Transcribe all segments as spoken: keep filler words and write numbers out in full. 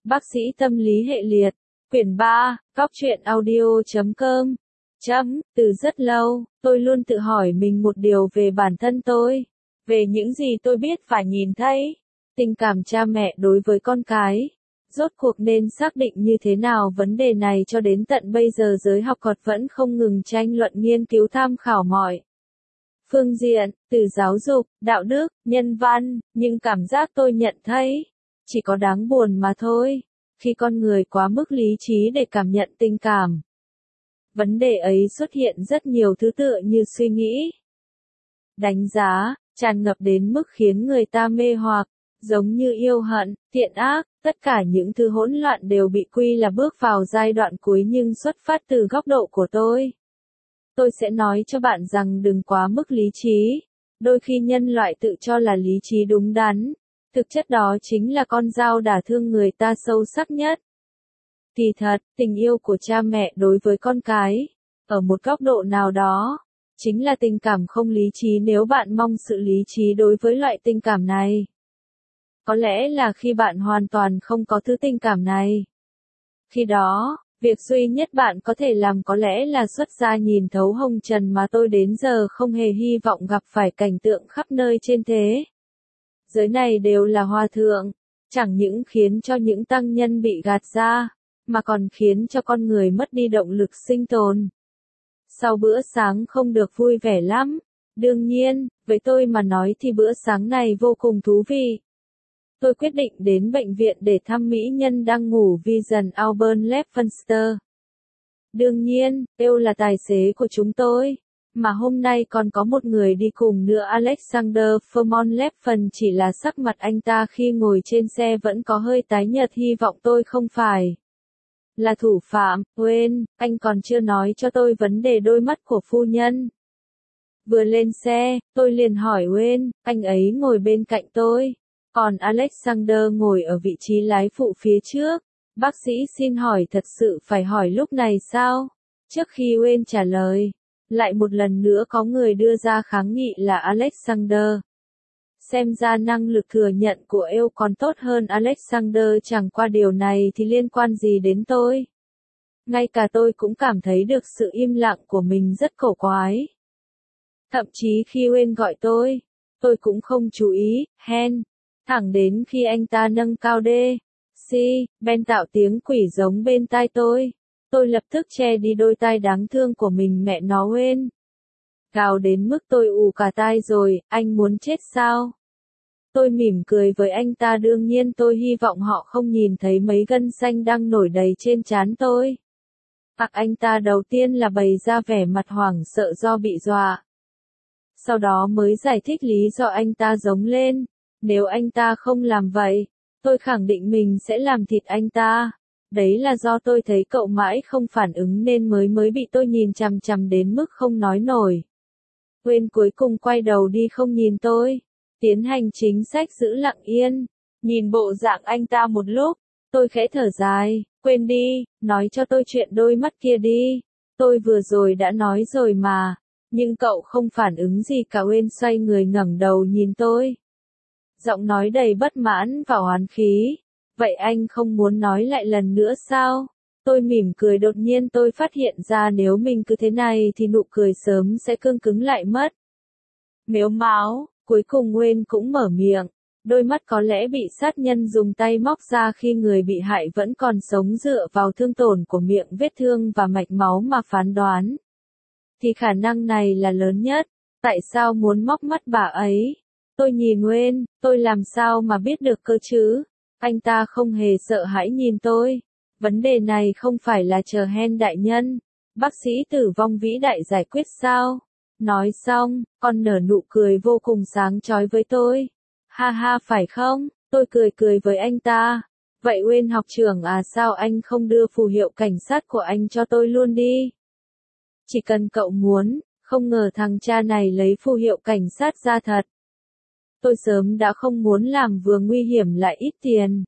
Bác sĩ tâm lý hệ liệt, quyển ba, góc truyện audio.com. Chấm, từ rất lâu, tôi luôn tự hỏi mình một điều về bản thân tôi, về những gì tôi biết và nhìn thấy. Tình cảm cha mẹ đối với con cái, rốt cuộc nên xác định như thế nào? Vấn đề này cho đến tận bây giờ giới học thuật vẫn không ngừng tranh luận, nghiên cứu, tham khảo mọi phương diện, từ giáo dục, đạo đức, nhân văn, nhưng cảm giác tôi nhận thấy, chỉ có đáng buồn mà thôi, khi con người quá mức lý trí để cảm nhận tình cảm. Vấn đề ấy xuất hiện rất nhiều thứ tựa như suy nghĩ, đánh giá, tràn ngập đến mức khiến người ta mê hoặc, giống như yêu hận, thiện ác, tất cả những thứ hỗn loạn đều bị quy là bước vào giai đoạn cuối, nhưng xuất phát từ góc độ của tôi. Tôi sẽ nói cho bạn rằng đừng quá mức lý trí. Đôi khi nhân loại tự cho là lý trí đúng đắn, thực chất đó chính là con dao đả thương người ta sâu sắc nhất. Kỳ thật, tình yêu của cha mẹ đối với con cái, ở một góc độ nào đó, chính là tình cảm không lý trí nếu bạn mong sự lý trí đối với loại tình cảm này. Có lẽ là khi bạn hoàn toàn không có thứ tình cảm này. Khi đó, việc duy nhất bạn có thể làm có lẽ là xuất gia nhìn thấu hồng trần mà tôi đến giờ không hề hy vọng gặp phải cảnh tượng khắp nơi trên thế giới này đều là hòa thượng, chẳng những khiến cho những tăng nhân bị gạt ra, mà còn khiến cho con người mất đi động lực sinh tồn. Sau bữa sáng không được vui vẻ lắm, đương nhiên, với tôi mà nói thì bữa sáng này vô cùng thú vị. Tôi quyết định đến bệnh viện để thăm mỹ nhân đang ngủ Vivian Auburn Levenster. Đương nhiên, Eo là tài xế của chúng tôi, mà hôm nay còn có một người đi cùng nữa, Alexander Fermon Leffen. Chỉ là sắc mặt anh ta khi ngồi trên xe vẫn có hơi tái nhợt, hy vọng tôi không phải là thủ phạm. Quên, anh còn chưa nói cho tôi vấn đề đôi mắt của phu nhân. Vừa lên xe, tôi liền hỏi Wayne, anh ấy ngồi bên cạnh tôi. Còn Alexander ngồi ở vị trí lái phụ phía trước. Bác sĩ xin hỏi, thật sự phải hỏi lúc này sao? Trước khi Wayne trả lời, lại một lần nữa có người đưa ra kháng nghị là Alexander. Xem ra năng lực thừa nhận của Eo còn tốt hơn Alexander, chẳng qua điều này thì liên quan gì đến tôi? Ngay cả tôi cũng cảm thấy được sự im lặng của mình rất cổ quái. Thậm chí khi Wayne gọi tôi, tôi cũng không chú ý, Hen. Thẳng đến khi anh ta nâng cao đê, si, Ben tạo tiếng quỷ giống bên tai tôi. Tôi lập tức che đi đôi tai đáng thương của mình. Mẹ nó, Wayne. Gào đến mức tôi ù cả tai rồi, anh muốn chết sao? Tôi mỉm cười với anh ta, đương nhiên tôi hy vọng họ không nhìn thấy mấy gân xanh đang nổi đầy trên trán tôi. Hoặc anh ta đầu tiên là bày ra vẻ mặt hoảng sợ do bị dọa. Sau đó mới giải thích lý do anh ta giống lên. Nếu anh ta không làm vậy, tôi khẳng định mình sẽ làm thịt anh ta. Đấy là do tôi thấy cậu mãi không phản ứng nên mới mới bị tôi nhìn chằm chằm đến mức không nói nổi. Quên cuối cùng quay đầu đi không nhìn tôi. Tiến hành chính sách giữ lặng yên. Nhìn bộ dạng anh ta một lúc, tôi khẽ thở dài. Quên đi, nói cho tôi chuyện đôi mắt kia đi. Tôi vừa rồi đã nói rồi mà. Nhưng cậu không phản ứng gì cả. Quên xoay người ngẩng đầu nhìn tôi. Giọng nói đầy bất mãn và oán khí. Vậy anh không muốn nói lại lần nữa sao? Tôi mỉm cười, đột nhiên tôi phát hiện ra nếu mình cứ thế này thì nụ cười sớm sẽ cương cứng lại mất. Mếu máo, cuối cùng Wayne cũng mở miệng. Đôi mắt có lẽ bị sát nhân dùng tay móc ra khi người bị hại vẫn còn sống, dựa vào thương tổn của miệng vết thương và mạch máu mà phán đoán. Thì khả năng này là lớn nhất. Tại sao muốn móc mắt bà ấy? Tôi nhìn Wayne, tôi làm sao mà biết được cơ chứ? Anh ta không hề sợ hãi nhìn tôi. Vấn đề này không phải là chờ Hen đại nhân, bác sĩ tử vong vĩ đại giải quyết sao? Nói xong, con nở nụ cười vô cùng sáng chói với tôi. Ha ha, phải không? Tôi cười cười với anh ta. Vậy Wayne học trưởng à, sao anh không đưa phù hiệu cảnh sát của anh cho tôi luôn đi? Chỉ cần cậu muốn. Không ngờ thằng cha này lấy phù hiệu cảnh sát ra thật. Tôi sớm đã không muốn làm, vừa nguy hiểm lại ít tiền.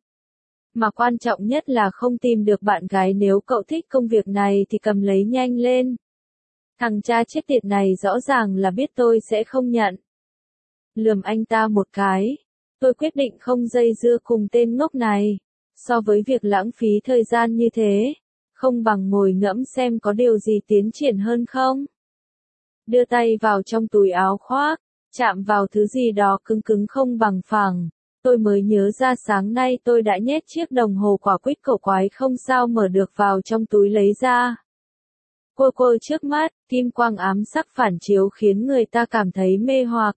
Mà quan trọng nhất là không tìm được bạn gái. Nếu cậu thích công việc này thì cầm lấy nhanh lên. Thằng cha chết tiệt này rõ ràng là biết tôi sẽ không nhận. Lườm anh ta một cái. Tôi quyết định không dây dưa cùng tên ngốc này. So với việc lãng phí thời gian như thế, không bằng ngồi ngẫm xem có điều gì tiến triển hơn không. Đưa tay vào trong túi áo khoác, chạm vào thứ gì đó cứng cứng không bằng phẳng. Tôi mới nhớ ra sáng nay tôi đã nhét chiếc đồng hồ quả quýt cổ quái không sao mở được vào trong túi lấy ra. Cô cô trước mắt, kim quang ám sắc phản chiếu khiến người ta cảm thấy mê hoặc.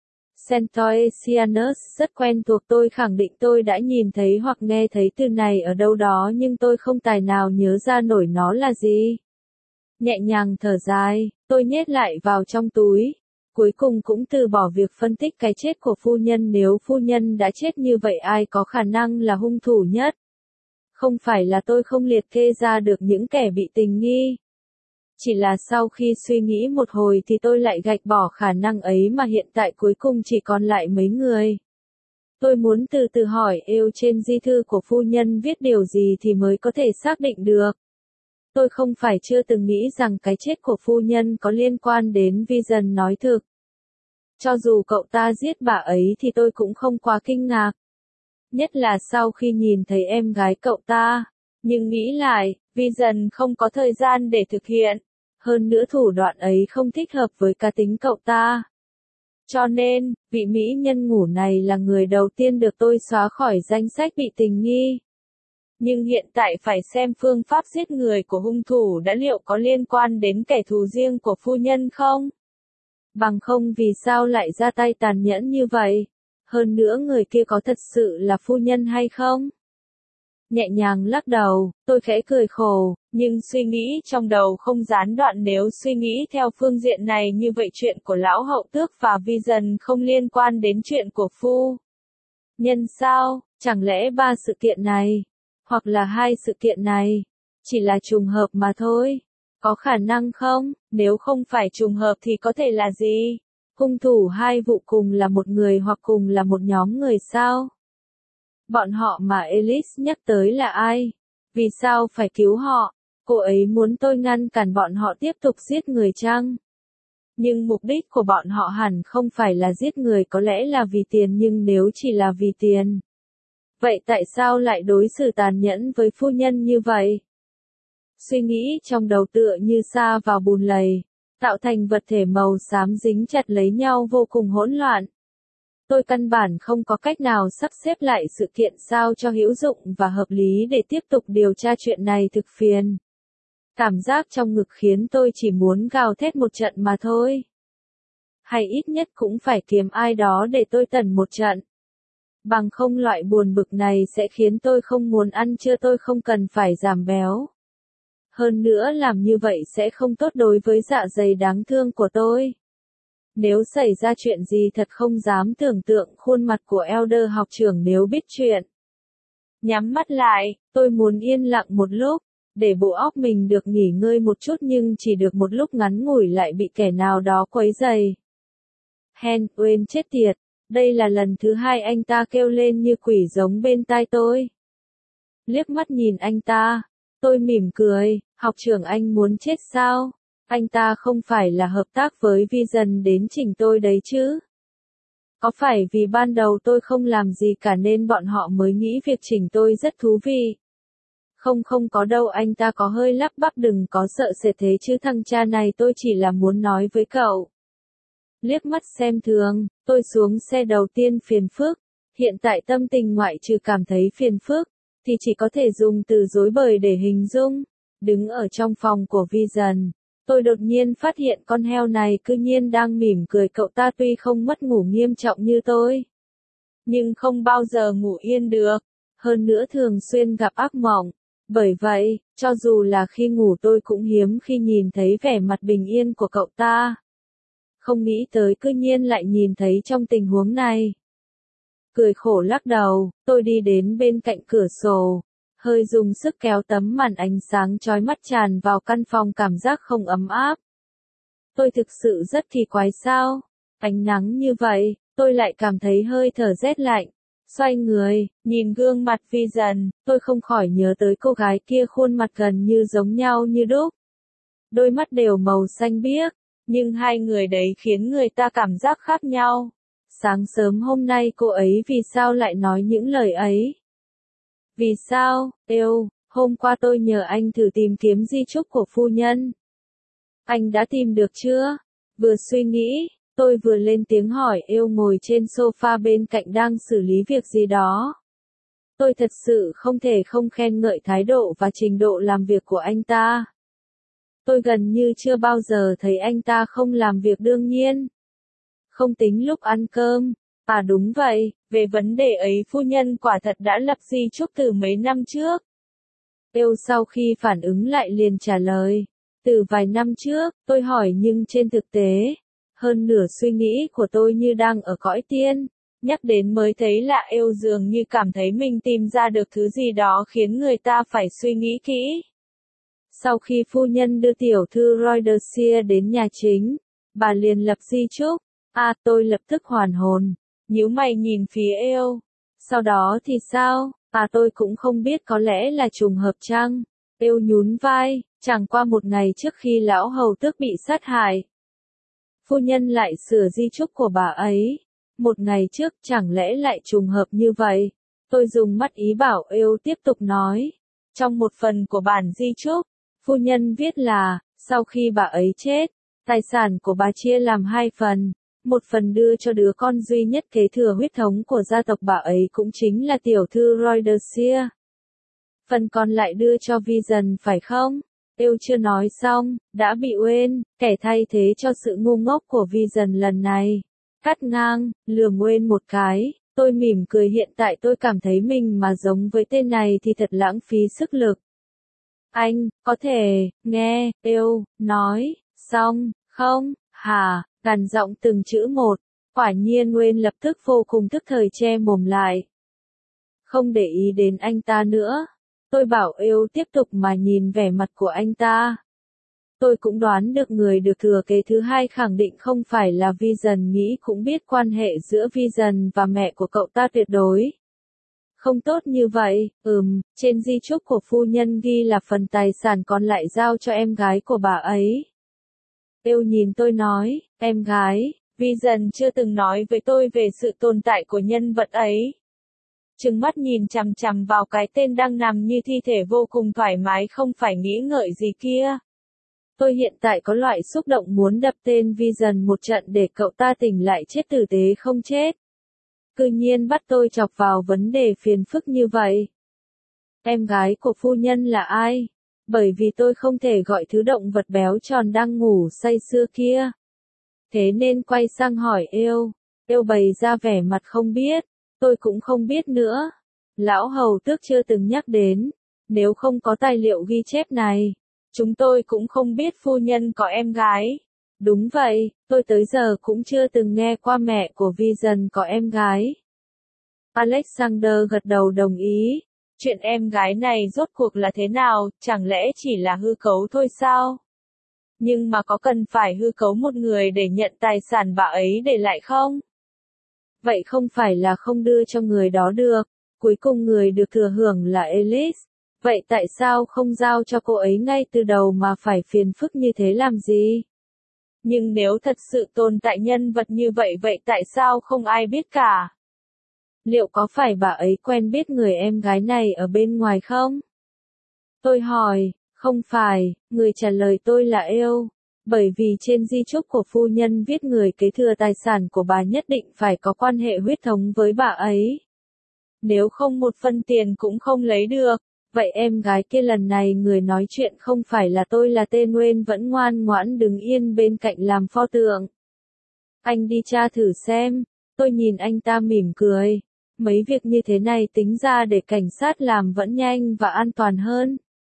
Centoesianus rất quen thuộc, tôi khẳng định tôi đã nhìn thấy hoặc nghe thấy từ này ở đâu đó nhưng tôi không tài nào nhớ ra nổi nó là gì. Nhẹ nhàng thở dài, tôi nhét lại vào trong túi. Cuối cùng cũng từ bỏ việc phân tích cái chết của phu nhân, nếu phu nhân đã chết như vậy ai có khả năng là hung thủ nhất. Không phải là tôi không liệt kê ra được những kẻ bị tình nghi. Chỉ là sau khi suy nghĩ một hồi thì tôi lại gạch bỏ khả năng ấy mà hiện tại cuối cùng chỉ còn lại mấy người. Tôi muốn từ từ hỏi yêu trên di thư của phu nhân viết điều gì thì mới có thể xác định được. Tôi không phải chưa từng nghĩ rằng cái chết của phu nhân có liên quan đến Vision nói thực. Cho dù cậu ta giết bà ấy thì tôi cũng không quá kinh ngạc. Nhất là sau khi nhìn thấy em gái cậu ta. Nhưng nghĩ lại, Vision không có thời gian để thực hiện. Hơn nữa thủ đoạn ấy không thích hợp với cá tính cậu ta. Cho nên, vị mỹ nhân ngủ này là người đầu tiên được tôi xóa khỏi danh sách bị tình nghi. Nhưng hiện tại phải xem phương pháp giết người của hung thủ đã liệu có liên quan đến kẻ thù riêng của phu nhân không? Bằng không vì sao lại ra tay tàn nhẫn như vậy? Hơn nữa người kia có thật sự là phu nhân hay không? Nhẹ nhàng lắc đầu, tôi khẽ cười khổ, nhưng suy nghĩ trong đầu không gián đoạn. Nếu suy nghĩ theo phương diện này như vậy chuyện của lão hậu tước và Vision không liên quan đến chuyện của phu nhân sao? Chẳng lẽ ba sự kiện này, hoặc là hai sự kiện này, chỉ là trùng hợp mà thôi? Có khả năng không? Nếu không phải trùng hợp thì có thể là gì? Hung thủ hai vụ cùng là một người hoặc cùng là một nhóm người sao? Bọn họ mà Alice nhắc tới là ai? Vì sao phải cứu họ? Cô ấy muốn tôi ngăn cản bọn họ tiếp tục giết người chăng? Nhưng mục đích của bọn họ hẳn không phải là giết người, có lẽ là vì tiền, nhưng nếu chỉ là vì tiền, vậy tại sao lại đối xử tàn nhẫn với phu nhân như vậy? Suy nghĩ trong đầu tựa như sa vào bùn lầy, tạo thành vật thể màu xám dính chặt lấy nhau vô cùng hỗn loạn. Tôi căn bản không có cách nào sắp xếp lại sự kiện sao cho hữu dụng và hợp lý để tiếp tục điều tra chuyện này, thực phiền. Cảm giác trong ngực khiến tôi chỉ muốn gào thét một trận mà thôi. Hay ít nhất cũng phải kiếm ai đó để tôi tẩn một trận. Bằng không loại buồn bực này sẽ khiến tôi không muốn ăn trưa, tôi không cần phải giảm béo. Hơn nữa làm như vậy sẽ không tốt đối với dạ dày đáng thương của tôi. Nếu xảy ra chuyện gì thật không dám tưởng tượng khuôn mặt của Elder học trưởng nếu biết chuyện. Nhắm mắt lại, tôi muốn yên lặng một lúc, để bộ óc mình được nghỉ ngơi một chút, nhưng chỉ được một lúc ngắn ngủi lại bị kẻ nào đó quấy rầy. Henry chết tiệt, đây là lần thứ hai anh ta kêu lên như quỷ giống bên tai tôi. Liếc mắt nhìn anh ta, tôi mỉm cười, học trưởng anh muốn chết sao? Anh ta không phải là hợp tác với Vision đến chỉnh tôi đấy chứ? Có phải vì ban đầu tôi không làm gì cả nên bọn họ mới nghĩ việc chỉnh tôi rất thú vị? Không không có đâu, anh ta có hơi lắp bắp, đừng có sợ sệt thế chứ thằng cha này, tôi chỉ là muốn nói với cậu. Liếc mắt xem thường, tôi xuống xe đầu tiên phiền phức. Hiện tại tâm tình ngoại trừ cảm thấy phiền phức, thì chỉ có thể dùng từ rối bời để hình dung. Đứng ở trong phòng của Vision, tôi đột nhiên phát hiện con heo này cư nhiên đang mỉm cười. Cậu ta tuy không mất ngủ nghiêm trọng như tôi, nhưng không bao giờ ngủ yên được. Hơn nữa thường xuyên gặp ác mộng. Bởi vậy, cho dù là khi ngủ tôi cũng hiếm khi nhìn thấy vẻ mặt bình yên của cậu ta. Không nghĩ tới cư nhiên lại nhìn thấy trong tình huống này. Cười khổ lắc đầu, tôi đi đến bên cạnh cửa sổ, hơi dùng sức kéo tấm màn ánh sáng chói mắt tràn vào căn phòng, cảm giác không ấm áp. Tôi thực sự rất kỳ quái sao? Ánh nắng như vậy, tôi lại cảm thấy hơi thở rét lạnh. Xoay người, nhìn gương mặt Vision, tôi không khỏi nhớ tới cô gái kia, khuôn mặt gần như giống nhau như đúc. Đôi mắt đều màu xanh biếc, nhưng hai người đấy khiến người ta cảm giác khác nhau. Sáng sớm hôm nay cô ấy vì sao lại nói những lời ấy? Vì sao, Êu, hôm qua tôi nhờ anh thử tìm kiếm di chúc của phu nhân. Anh đã tìm được chưa? Vừa suy nghĩ, tôi vừa lên tiếng hỏi Êu ngồi trên sofa bên cạnh đang xử lý việc gì đó. Tôi thật sự không thể không khen ngợi thái độ và trình độ làm việc của anh ta. Tôi gần như chưa bao giờ thấy anh ta không làm việc đương nhiên. Không tính lúc ăn cơm. À đúng vậy, về vấn đề ấy phu nhân quả thật đã lập di chúc từ mấy năm trước. Êu sau khi phản ứng lại liền trả lời. Từ vài năm trước, tôi hỏi nhưng trên thực tế, hơn nửa suy nghĩ của tôi như đang ở cõi tiên. Nhắc đến mới thấy lạ Êu dường như cảm thấy mình tìm ra được thứ gì đó khiến người ta phải suy nghĩ kỹ. Sau khi phu nhân đưa tiểu thư Rhodesia đến nhà chính, bà liền lập di chúc. À tôi lập tức hoàn hồn, nhíu mày nhìn phía Êu. Sau đó thì sao? À tôi cũng không biết có lẽ là trùng hợp chăng? Êu nhún vai, chẳng qua một ngày trước khi lão hầu tước bị sát hại. Phu nhân lại sửa di chúc của bà ấy. Một ngày trước chẳng lẽ lại trùng hợp như vậy? Tôi dùng mắt ý bảo Êu tiếp tục nói. Trong một phần của bản di chúc, phu nhân viết là, sau khi bà ấy chết, tài sản của bà chia làm hai phần. Một phần đưa cho đứa con duy nhất kế thừa huyết thống của gia tộc bà ấy cũng chính là tiểu thư Rhodesia. Phần còn lại đưa cho Vision phải không? Êu chưa nói xong, đã bị Wayne, kẻ thay thế cho sự ngu ngốc của Vision lần này. Cắt ngang, lườm Wayne một cái, tôi mỉm cười hiện tại tôi cảm thấy mình mà giống với tên này thì thật lãng phí sức lực. Anh, có thể, nghe, Êu, nói, xong, không, hả, gằn giọng từng chữ một. Quả nhiên Wayne lập tức vô cùng tức thời che mồm lại. Không để ý đến anh ta nữa. Tôi bảo Êu tiếp tục mà nhìn vẻ mặt của anh ta. Tôi cũng đoán được người được thừa kế thứ hai khẳng định không phải là Vision, nghĩ cũng biết quan hệ giữa Vision và mẹ của cậu ta tuyệt đối không tốt như vậy. Ừm, trên di chúc của phu nhân ghi là phần tài sản còn lại giao cho em gái của bà ấy. Êu nhìn tôi nói, em gái, Vision chưa từng nói với tôi về sự tồn tại của nhân vật ấy. Trừng mắt nhìn chằm chằm vào cái tên đang nằm như thi thể vô cùng thoải mái không phải nghĩ ngợi gì kia. Tôi hiện tại có loại xúc động muốn đập tên Vision một trận để cậu ta tỉnh lại chết tử tế không chết. Cư nhiên bắt tôi chọc vào vấn đề phiền phức như vậy. Em gái của phu nhân là ai? Bởi vì tôi không thể gọi thứ động vật béo tròn đang ngủ say sưa kia. Thế nên quay sang hỏi Êu. Êu bày ra vẻ mặt không biết. Tôi cũng không biết nữa. Lão hầu tước chưa từng nhắc đến. Nếu không có tài liệu ghi chép này, chúng tôi cũng không biết phu nhân có em gái. Đúng vậy, tôi tới giờ cũng chưa từng nghe qua mẹ của Vision có em gái. Alexander gật đầu đồng ý. Chuyện em gái này rốt cuộc là thế nào, chẳng lẽ chỉ là hư cấu thôi sao? Nhưng mà có cần phải hư cấu một người để nhận tài sản bà ấy để lại không? Vậy không phải là không đưa cho người đó được, cuối cùng người được thừa hưởng là Alice. Vậy tại sao không giao cho cô ấy ngay từ đầu mà phải phiền phức như thế làm gì? Nhưng nếu thật sự tồn tại nhân vật như vậy vậy tại sao không ai biết cả? Liệu có phải bà ấy quen biết người em gái này ở bên ngoài không? Tôi hỏi, không phải, người trả lời tôi là Êu. Bởi vì trên di chúc của phu nhân viết người kế thừa tài sản của bà nhất định phải có quan hệ huyết thống với bà ấy. Nếu không một phân tiền cũng không lấy được. Vậy em gái kia lần này người nói chuyện không phải là tôi là tên Wayne vẫn ngoan ngoãn đứng yên bên cạnh làm pho tượng. Anh đi tra thử xem. Tôi nhìn anh ta mỉm cười. Mấy việc như thế này tính ra để cảnh sát làm vẫn nhanh và an toàn hơn.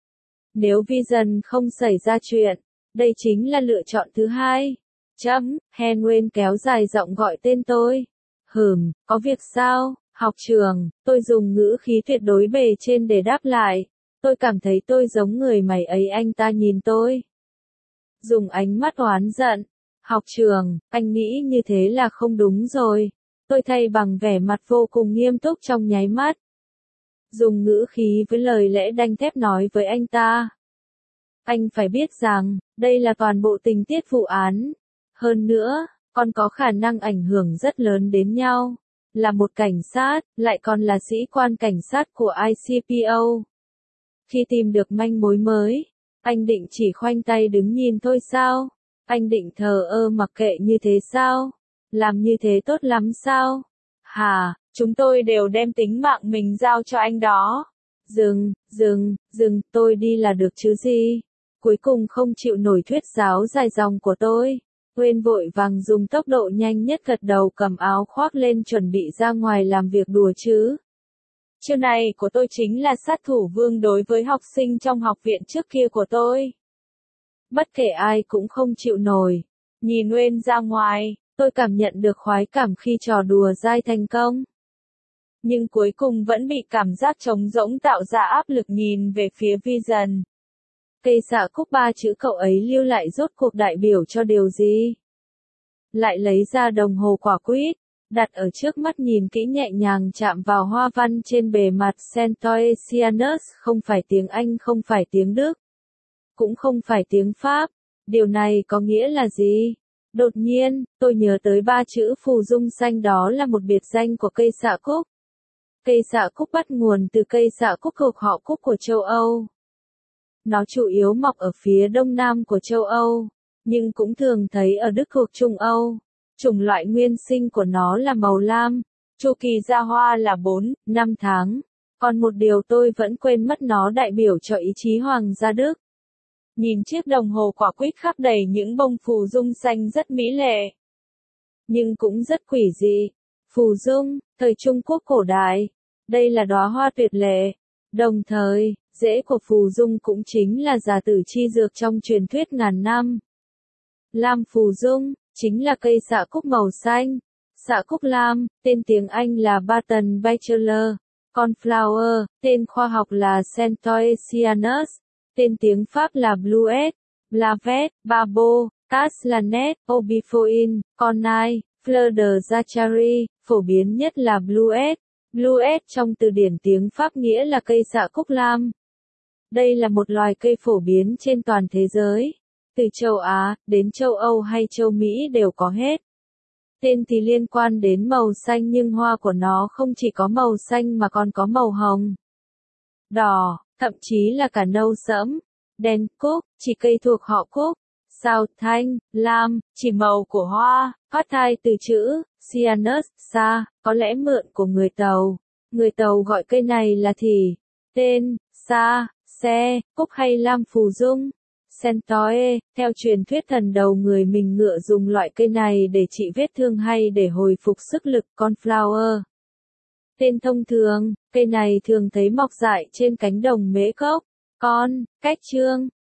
Nếu Vision không xảy ra chuyện, đây chính là lựa chọn thứ hai. Chấm, Henry kéo dài giọng gọi tên tôi. Hừm, có việc sao? Học trường, tôi dùng ngữ khí tuyệt đối bề trên để đáp lại. Tôi cảm thấy tôi giống người mày ấy, anh ta nhìn tôi. Dùng ánh mắt oán giận. Học trường, anh nghĩ như thế là không đúng rồi. Tôi thay bằng vẻ mặt vô cùng nghiêm túc trong nháy mắt. Dùng ngữ khí với lời lẽ đanh thép nói với anh ta. Anh phải biết rằng, đây là toàn bộ tình tiết vụ án. Hơn nữa, còn có khả năng ảnh hưởng rất lớn đến nhau. là một cảnh sát, lại còn là sĩ quan cảnh sát của i xê pê o. Khi tìm được manh mối mới, anh định chỉ khoanh tay đứng nhìn thôi sao? Anh định thờ ơ mặc kệ như thế sao? Làm như thế tốt lắm sao? Hà, chúng tôi đều đem tính mạng mình giao cho anh đó. Dừng, dừng, dừng, tôi đi là được chứ gì? Cuối cùng không chịu nổi thuyết giáo dài dòng của tôi. Quên vội vàng dùng tốc độ nhanh nhất gật đầu cầm áo khoác lên chuẩn bị ra ngoài làm việc đùa chứ. Chiêu này của tôi chính là sát thủ vương đối với học sinh trong học viện trước kia của tôi. Bất kể ai cũng không chịu nổi. Nhìn Nguyên ra ngoài, tôi cảm nhận được khoái cảm khi trò đùa dai thành công. Nhưng cuối cùng vẫn bị cảm giác trống rỗng tạo ra áp lực nhìn về phía Vision. Cây xạ cúc ba chữ cậu ấy lưu lại rốt cuộc đại biểu cho điều gì? Lại lấy ra đồng hồ quả quýt, đặt ở trước mắt nhìn kỹ nhẹ nhàng chạm vào hoa văn trên bề mặt Centoesianus, không phải tiếng Anh, không phải tiếng Đức, cũng không phải tiếng Pháp. Điều này có nghĩa là gì? Đột nhiên, tôi nhớ tới ba chữ phù dung xanh, đó là một biệt danh của cây xạ cúc. Cây xạ cúc bắt nguồn từ cây xạ cúc thuộc họ cúc của châu Âu. Nó chủ yếu mọc ở phía đông nam của châu Âu, nhưng cũng thường thấy ở Đức thuộc Trung Âu. Chủng loại nguyên sinh của nó là màu lam, chu kỳ ra hoa là bốn, năm tháng. Còn một điều tôi vẫn quên mất, nó đại biểu cho ý chí hoàng gia Đức. Nhìn chiếc đồng hồ quả quýt khắc đầy những bông phù dung xanh rất mỹ lệ, nhưng cũng rất quỷ dị. Phù dung, thời Trung Quốc cổ đại, đây là đóa hoa tuyệt lệ. Đồng thời, rễ của phù dung cũng chính là giả tử chi dược trong truyền thuyết ngàn năm. Lam phù dung, chính là cây xạ cúc màu xanh. Xạ cúc lam, tên tiếng Anh là Button Bachelor. Cornflower, tên khoa học là Centoesianus. Tên tiếng Pháp là Bluet, Blavet, Babo, Caslanet, Obifoin, Cornai, Fleur de Zachary, phổ biến nhất là Bluet. Bluet trong từ điển tiếng Pháp nghĩa là cây xạ cúc lam. Đây là một loài cây phổ biến trên toàn thế giới. Từ châu Á, đến châu Âu hay châu Mỹ đều có hết. Tên thì liên quan đến màu xanh nhưng hoa của nó không chỉ có màu xanh mà còn có màu hồng, đỏ, thậm chí là cả nâu sẫm. Đen cúc, chỉ cây thuộc họ cúc. Sao thanh, lam, chỉ màu của hoa, phát thai từ chữ cyanus, sa, có lẽ mượn của người Tàu. Người Tàu gọi cây này là thì. Tên, sa, xe, cúc hay lam phù dung. Centoe, theo truyền thuyết thần đầu người mình ngựa dùng loại cây này để trị vết thương hay để hồi phục sức lực. Cornflower. Tên thông thường, cây này thường thấy mọc dại trên cánh đồng mễ cốc. Con, cách chương.